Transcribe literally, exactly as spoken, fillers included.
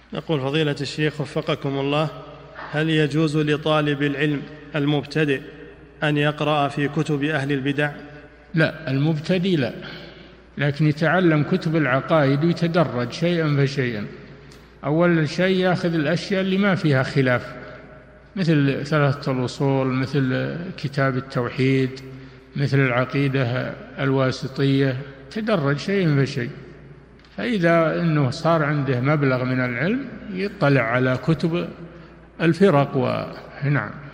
يقول فضيلة الشيخ وفقكم الله: هل يجوز لطالب العلم المبتدئ أن يقرأ في كتب أهل البدع؟ لا، المبتدئ لا، لكن يتعلم كتب العقائد ويتدرج شيئا فشيئا. أول شيء يأخذ الأشياء اللي ما فيها خلاف، مثل ثلاثة الأصول، مثل كتاب التوحيد، مثل العقيدة الواسطية، تدرج شيئا فشيء. فإذا أنه صار عنده مبلغ من العلم يطلع على كتب الفرق. ونعم.